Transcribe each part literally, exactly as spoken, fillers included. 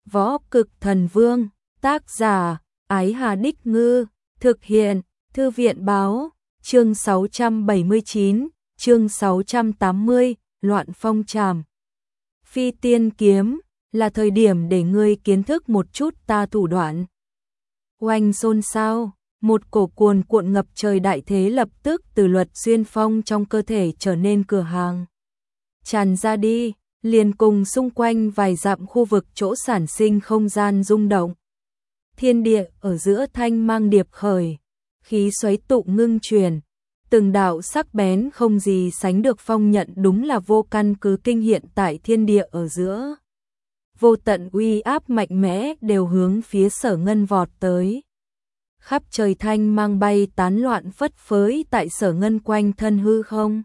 Võ Cực Thần Vương, tác giả, Ái Hà Đích Ngư, thực hiện, Thư viện báo, chương sáu trăm bảy mươi chín, chương sáu trăm tám mươi, Loạn Phong Trảm. Phi tiên kiếm, là thời điểm để ngươi kiến thức một chút ta thủ đoạn. Oanh xôn xao, một cổ cuồn cuộn ngập trời đại thế lập tức từ Luật Xuyên Phong trong cơ thể trở nên cửa hàng. Tràn ra đi, liền cùng xung quanh vài dặm khu vực chỗ sản sinh không gian rung động. Thiên địa ở giữa thanh mang điệp khởi, khí xoáy tụ ngưng truyền, từng đạo sắc bén không gì sánh được phong nhận đúng là vô căn cứ kinh hiện tại thiên địa ở giữa. Vô tận uy áp mạnh mẽ đều hướng phía Sở Ngân vọt tới. Khắp trời thanh mang bay tán loạn phất phới tại Sở Ngân quanh thân hư không.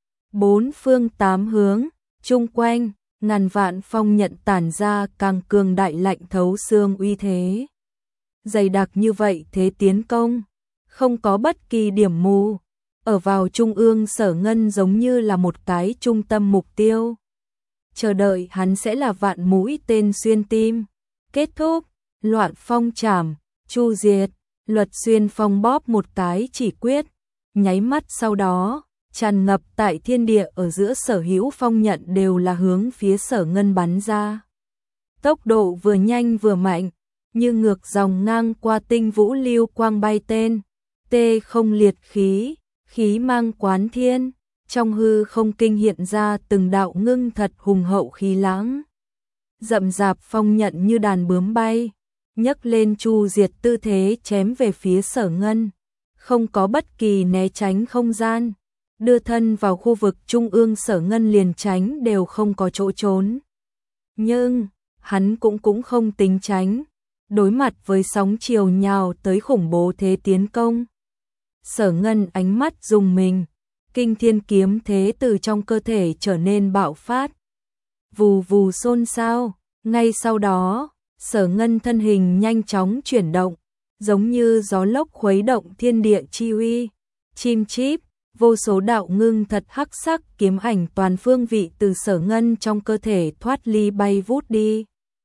Bốn phương tám hướng, chung quanh, ngàn vạn phong nhận tản ra càng cường đại lạnh thấu xương uy thế. Dày đặc như vậy thế tiến công, không có bất kỳ điểm mù. Ở vào trung ương Sở Ngân giống như là một cái trung tâm mục tiêu. Chờ đợi hắn sẽ là vạn mũi tên xuyên tim. Kết thúc, loạn phong trảm, chu diệt, Luật Xuyên Phong bóp một cái chỉ quyết. Nháy mắt sau đó, tràn ngập tại thiên địa ở giữa sở hữu phong nhận đều là hướng phía Sở Ngân bắn ra. Tốc độ vừa nhanh vừa mạnh, như ngược dòng ngang qua tinh vũ lưu quang bay tên. Tê không liệt khí, khí mang quán thiên, trong hư không kinh hiện ra từng đạo ngưng thật hùng hậu khí lãng. Rậm rạp phong nhận như đàn bướm bay, nhấc lên chu diệt tư thế chém về phía Sở Ngân. Không có bất kỳ né tránh không gian, đưa thân vào khu vực trung ương Sở Ngân liền tránh đều không có chỗ trốn. Nhưng, hắn cũng cũng không tính tránh, đối mặt với sóng chiều nhào tới khủng bố thế tiến công. Sở Ngân ánh mắt rùng mình, kinh thiên kiếm thế từ trong cơ thể trở nên bạo phát. Vù vù xôn xao, ngay sau đó, Sở Ngân thân hình nhanh chóng chuyển động, giống như gió lốc khuấy động thiên địa chi uy, chim chíp, vô số đạo ngưng thật hắc sắc kiếm ảnh toàn phương vị từ Sở Ngân trong cơ thể thoát ly bay vút đi.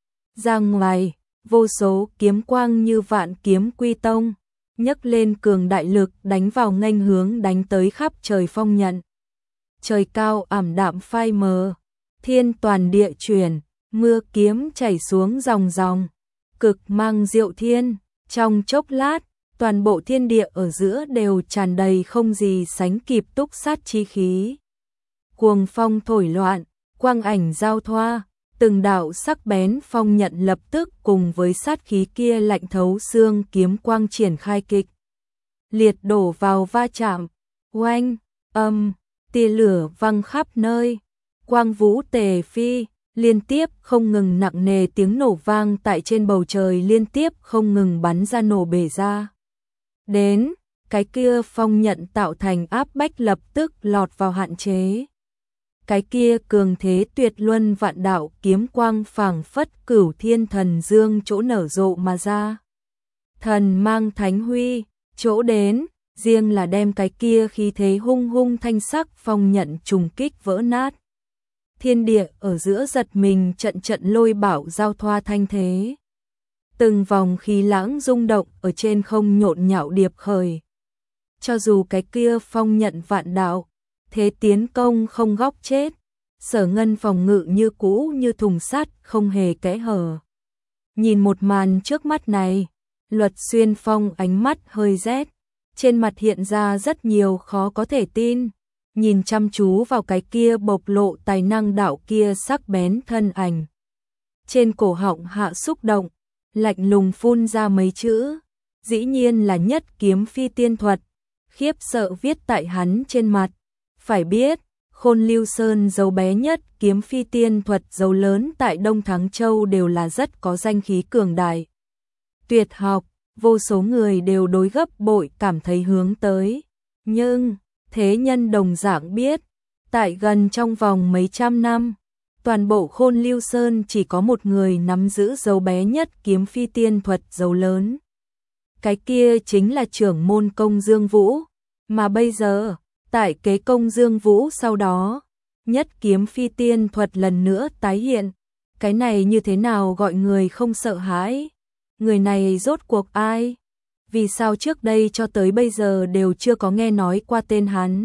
Ra ngoài, vô số kiếm quang như vạn kiếm quy tông, nhấc lên cường đại lực đánh vào nghênh hướng đánh tới khắp trời phong nhận. Trời cao ảm đạm phai mờ, thiên toàn địa chuyển, mưa kiếm chảy xuống dòng dòng, cực mang diệu thiên, trong chốc lát, toàn bộ thiên địa ở giữa đều tràn đầy không gì sánh kịp túc sát chi khí. Cuồng phong thổi loạn, quang ảnh giao thoa, từng đạo sắc bén phong nhận lập tức cùng với sát khí kia lạnh thấu xương kiếm quang triển khai kịch. Liệt đổ vào va chạm, oanh, âm, tia lửa văng khắp nơi, quang vũ tề phi, liên tiếp không ngừng nặng nề tiếng nổ vang tại trên bầu trời liên tiếp không ngừng bắn ra nổ bể ra. Đến, cái kia phong nhận tạo thành áp bách lập tức lọt vào hạn chế. Cái kia cường thế tuyệt luân vạn đạo kiếm quang phảng phất cửu thiên thần dương chỗ nở rộ mà ra. Thần mang thánh huy, chỗ đến, riêng là đem cái kia khí thế hung hung thanh sắc phong nhận trùng kích vỡ nát. Thiên địa ở giữa giật mình trận trận lôi bảo giao thoa thanh thế. Từng vòng khí lãng rung động ở trên không nhộn nhạo điệp khởi. Cho dù cái kia phong nhận vạn đạo, thế tiến công không góc chết, Sở Ngân phòng ngự như cũ như thùng sắt không hề kẽ hở. Nhìn một màn trước mắt này, Luật Xuyên Phong ánh mắt hơi rét, trên mặt hiện ra rất nhiều khó có thể tin, nhìn chăm chú vào cái kia bộc lộ tài năng đạo kia sắc bén thân ảnh. Trên cổ họng hạ xúc động, lạnh lùng phun ra mấy chữ, dĩ nhiên là nhất kiếm phi tiên thuật, khiếp sợ viết tại hắn trên mặt. Phải biết, Khôn Lưu Sơn dấu bé nhất kiếm phi tiên thuật dấu lớn tại Đông Thắng Châu đều là rất có danh khí cường đại. Tuyệt học, vô số người đều đối gấp bội cảm thấy hướng tới. Nhưng, thế nhân đồng dạng biết, tại gần trong vòng mấy trăm năm, toàn bộ Khôn Lưu Sơn chỉ có một người nắm giữ dấu bé nhất kiếm phi tiên thuật dấu lớn. Cái kia chính là trưởng môn công Dương Vũ, mà bây giờ, tại kế công Dương Vũ sau đó, nhất kiếm phi tiên thuật lần nữa tái hiện, Cái này như thế nào gọi người không sợ hãi? Người này rốt cuộc ai? Vì sao trước đây cho tới bây giờ đều chưa có nghe nói qua tên hắn?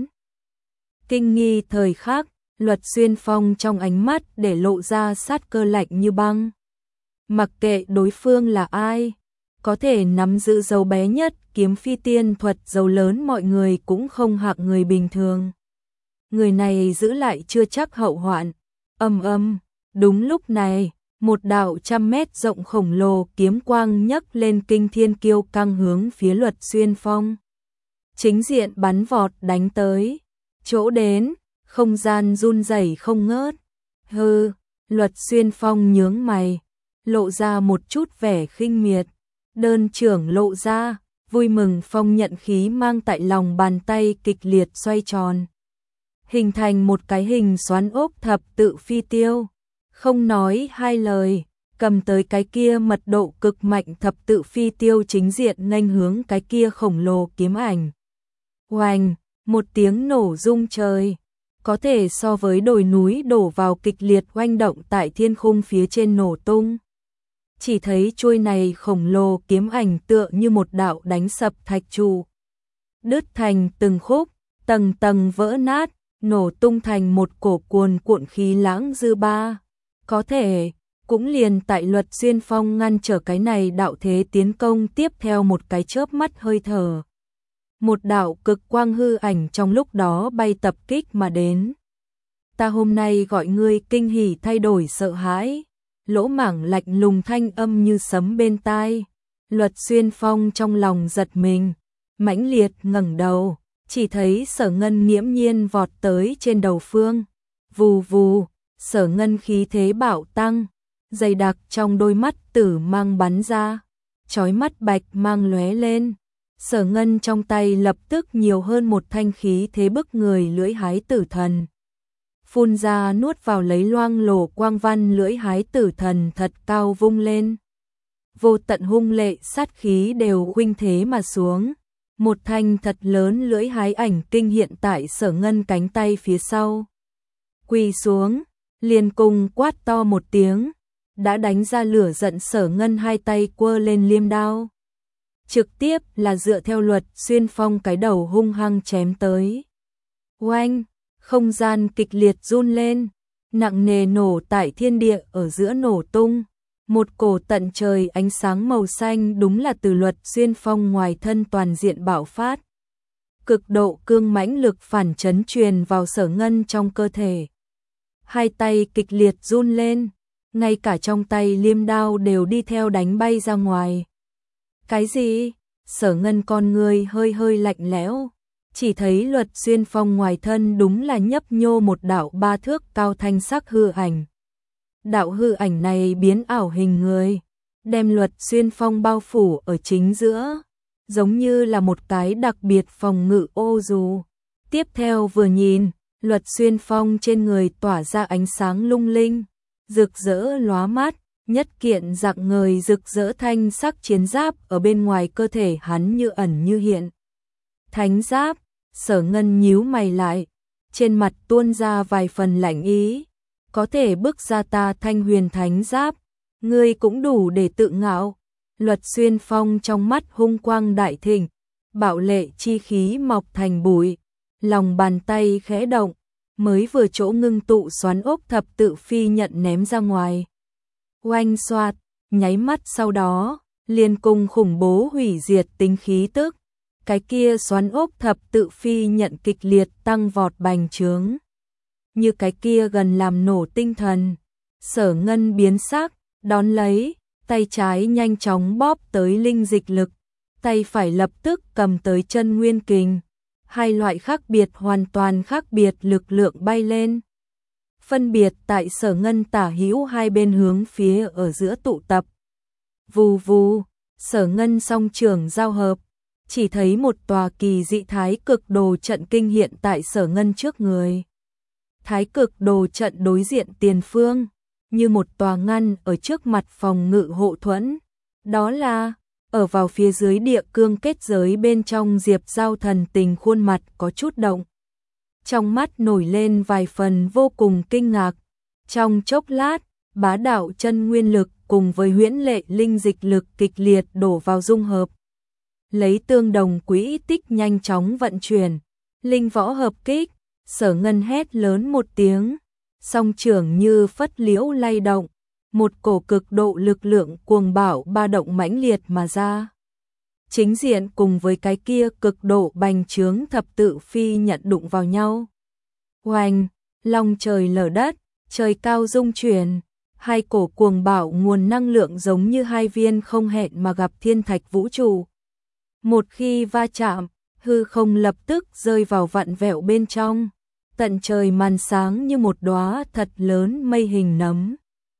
Kinh nghi thời khắc, Luật Xuyên Phong trong ánh mắt để lộ ra sát cơ lạnh như băng. Mặc kệ đối phương là ai, có thể nắm giữ dấu bé nhất kiếm phi tiên thuật dấu lớn mọi người cũng không hạng người bình thường. Người này giữ lại chưa chắc hậu hoạn. Âm âm, đúng lúc này, một đạo trăm mét rộng khổng lồ kiếm quang nhấc lên kinh thiên kiêu căng hướng phía Luật Xuyên Phong. Chính diện bắn vọt đánh tới, chỗ đến, không gian run rẩy không ngớt. Hừ, Luật Xuyên Phong nhướng mày, lộ ra một chút vẻ khinh miệt, đơn trưởng lộ ra, vui mừng phong nhận khí mang tại lòng bàn tay kịch liệt xoay tròn, hình thành một cái hình xoắn ốc thập tự phi tiêu. Không nói hai lời, cầm tới cái kia mật độ cực mạnh thập tự phi tiêu chính diện nghênh hướng cái kia khổng lồ kiếm ảnh. Oanh, một tiếng nổ rung trời, có thể so với đồi núi đổ vào kịch liệt oanh động tại thiên khung phía trên nổ tung. Chỉ thấy chuôi này khổng lồ kiếm ảnh tựa như một đạo đánh sập thạch trụ, đứt thành từng khúc, tầng tầng vỡ nát, nổ tung thành một cổ cuồn cuộn khí lãng dư ba. Có thể, cũng liền tại Luật Xuyên Phong ngăn trở cái này đạo thế tiến công tiếp theo một cái chớp mắt hơi thở. Một đạo cực quang hư ảnh trong lúc đó bay tập kích mà đến. Ta hôm nay gọi ngươi kinh hỉ thay đổi sợ hãi. Lỗ Mảng lạnh lùng thanh âm như sấm bên tai. Luật Xuyên Phong trong lòng giật mình, mãnh liệt ngẩng đầu, chỉ thấy Sở Ngân nghiễm nhiên vọt tới trên đầu phương. Vù vù, Sở Ngân khí thế bạo tăng, dày đặc trong đôi mắt tử mang bắn ra, chói mắt bạch mang lóe lên. Sở Ngân trong tay lập tức nhiều hơn một thanh khí thế bức người lưỡi hái tử thần. Phun ra nuốt vào lấy loang lổ quang văn lưỡi hái tử thần thật cao vung lên. Vô tận hung lệ sát khí đều huynh thế mà xuống. Một thanh thật lớn lưỡi hái ảnh kinh hiện tại Sở Ngân cánh tay phía sau. Quỳ xuống, liền cùng quát to một tiếng, đã đánh ra lửa giận Sở Ngân hai tay quơ lên liêm đao. Trực tiếp là dựa theo Luật Xuyên Phong cái đầu hung hăng chém tới. Oanh, không gian kịch liệt run lên, nặng nề nổ tại thiên địa ở giữa nổ tung. Một cổ tận trời ánh sáng màu xanh đúng là từ Luật Xuyên Phong ngoài thân toàn diện bạo phát. Cực độ cương mãnh lực phản chấn truyền vào Sở Ngân trong cơ thể. Hai tay kịch liệt run lên, ngay cả trong tay liêm đao đều đi theo đánh bay ra ngoài. Cái gì? Sở Ngân con người hơi hơi lạnh lẽo, chỉ thấy Luật Xuyên Phong ngoài thân đúng là nhấp nhô một đạo ba thước cao thanh sắc hư ảnh. Đạo hư ảnh này biến ảo hình người, đem Luật Xuyên Phong bao phủ ở chính giữa, giống như là một cái đặc biệt phòng ngự ô dù. Tiếp theo vừa nhìn, Luật Xuyên Phong trên người tỏa ra ánh sáng lung linh, rực rỡ lóa mắt, nhất kiện rạng ngời rực rỡ thanh sắc chiến giáp ở bên ngoài cơ thể hắn như ẩn như hiện. Thánh giáp, Sở Ngân nhíu mày lại, trên mặt tuôn ra vài phần lạnh ý. Có thể bước ra ta thanh huyền thánh giáp, ngươi cũng đủ để tự ngạo. Luật Xuyên Phong trong mắt hung quang đại thịnh, bạo lệ chi khí mọc thành bụi, lòng bàn tay khẽ động, mới vừa chỗ ngưng tụ xoắn ốc thập tự phi nhận ném ra ngoài. Oanh xoạt, nháy mắt sau đó, liền cùng khủng bố hủy diệt tính khí tức, cái kia xoắn ốc thập tự phi nhận kịch liệt tăng vọt bành trướng. Như cái kia gần làm nổ tinh thần. Sở Ngân biến sắc, đón lấy, tay trái nhanh chóng bóp tới linh dịch lực, tay phải lập tức cầm tới chân nguyên kình. Hai loại khác biệt hoàn toàn khác biệt lực lượng bay lên. Phân biệt tại Sở Ngân tả hữu hai bên hướng phía ở giữa tụ tập. Vù vù, Sở Ngân song trường giao hợp, chỉ thấy một tòa kỳ dị thái cực đồ trận kinh hiện tại Sở Ngân trước người. Thái cực đồ trận đối diện tiền phương, như một tòa ngăn ở trước mặt phòng ngự hộ thuẫn. Đó là, ở vào phía dưới địa cương kết giới bên trong Diệp Giao thần tình khuôn mặt có chút động. Trong mắt nổi lên vài phần vô cùng kinh ngạc. Trong chốc lát, bá đạo chân nguyên lực cùng với huyễn lệ linh dịch lực kịch liệt đổ vào dung hợp. Lấy tương đồng quỹ tích nhanh chóng vận chuyển, linh võ hợp kích, Sở Ngân hét lớn một tiếng, song trưởng như phất liễu lay động, một cổ cực độ lực lượng cuồng bạo ba động mãnh liệt mà ra. Chính diện cùng với cái kia cực độ bành trướng thập tự phi nhận đụng vào nhau. Oanh, long trời lở đất, trời cao rung chuyển, hai cổ cuồng bạo nguồn năng lượng giống như hai viên không hẹn mà gặp thiên thạch vũ trụ. Một khi va chạm, hư không lập tức rơi vào vặn vẹo bên trong, tận trời màn sáng như một đóa thật lớn mây hình nấm.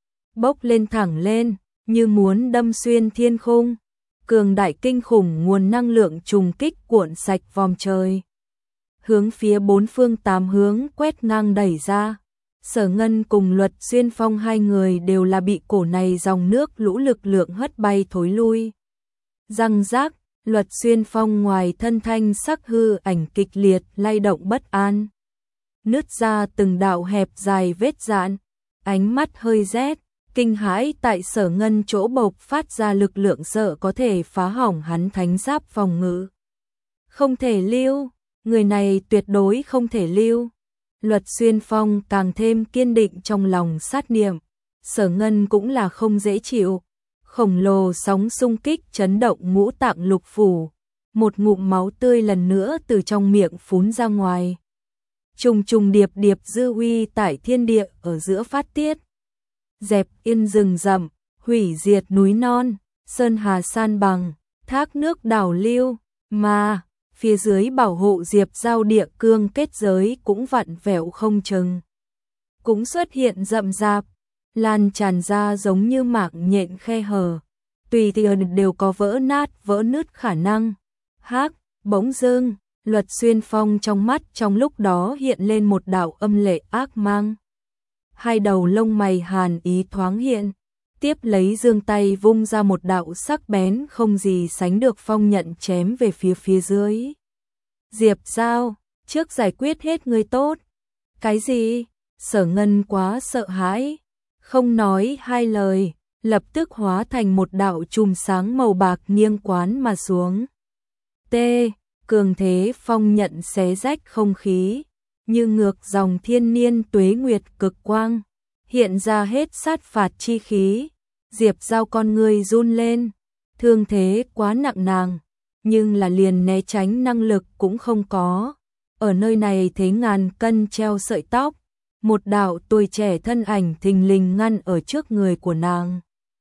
Bốc lên thẳng lên, như muốn đâm xuyên thiên khung, cường đại kinh khủng nguồn năng lượng trùng kích cuộn sạch vòm trời. Hướng phía bốn phương tám hướng quét ngang đẩy ra. Sở Ngân cùng Luật Xuyên Phong hai người đều là bị cổ này dòng nước lũ lực lượng hất bay thối lui. Răng rác, Luật Xuyên Phong ngoài thân thanh sắc hư ảnh kịch liệt lay động bất an. Nứt ra từng đạo hẹp dài vết dạn, ánh mắt hơi rét, kinh hãi tại Sở Ngân chỗ bộc phát ra lực lượng sợ có thể phá hỏng hắn thánh giáp phòng ngự. Không thể lưu, người này tuyệt đối không thể lưu. Luật Xuyên Phong càng thêm kiên định trong lòng sát niệm, Sở Ngân cũng là không dễ chịu. Khổng lồ sóng xung kích chấn động ngũ tạng lục phủ, một ngụm máu tươi lần nữa từ trong miệng phún ra ngoài. Trùng trùng điệp điệp dư uy tại thiên địa ở giữa phát tiết. Dẹp yên rừng rậm, hủy diệt núi non, sơn hà san bằng, thác nước đảo lưu, mà phía dưới bảo hộ Diệp Giao địa cương kết giới cũng vặn vẹo không chừng. Cũng xuất hiện rậm rạp, lan tràn ra giống như mạng nhện khe hở, tùy tiện đều có vỡ nát vỡ nứt khả năng. Hắc, bỗng dưng, Luật Xuyên Phong trong mắt trong lúc đó hiện lên một đạo âm lệ ác mang. Hai đầu lông mày hàn ý thoáng hiện, tiếp lấy giương tay vung ra một đạo sắc bén không gì sánh được phong nhận chém về phía phía dưới. Diệp Giao, trước giải quyết hết người tốt. Cái gì? Sở Ngân quá sợ hãi, không nói hai lời, lập tức hóa thành một đạo chùm sáng màu bạc nghiêng quán mà xuống. T, cường thế phong nhận xé rách không khí, như ngược dòng thiên niên tuế nguyệt cực quang, hiện ra hết sát phạt chi khí. Diệp Giao con người run lên, thương thế quá nặng nàng, nhưng là liền né tránh năng lực cũng không có. Ở nơi này thế ngàn cân treo sợi tóc, một đạo tuổi trẻ thân ảnh thình lình ngăn ở trước người của nàng.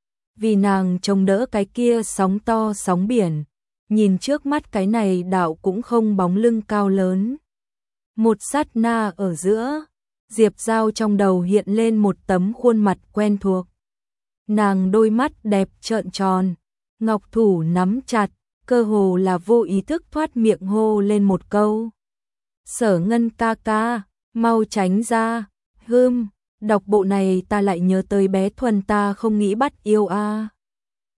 Vì nàng chống đỡ cái kia sóng to sóng biển, nhìn trước mắt cái này đạo cũng không bóng lưng cao lớn. Một sát na ở giữa, Diệp Giao trong đầu hiện lên một tấm khuôn mặt quen thuộc. Nàng đôi mắt đẹp trợn tròn, ngọc thủ nắm chặt, cơ hồ là vô ý thức thoát miệng hô lên một câu. Sở Ngân ca ca, mau tránh ra, hưm, đọc bộ này ta lại nhớ tới bé Thuần ta không nghĩ bắt yêu a. À.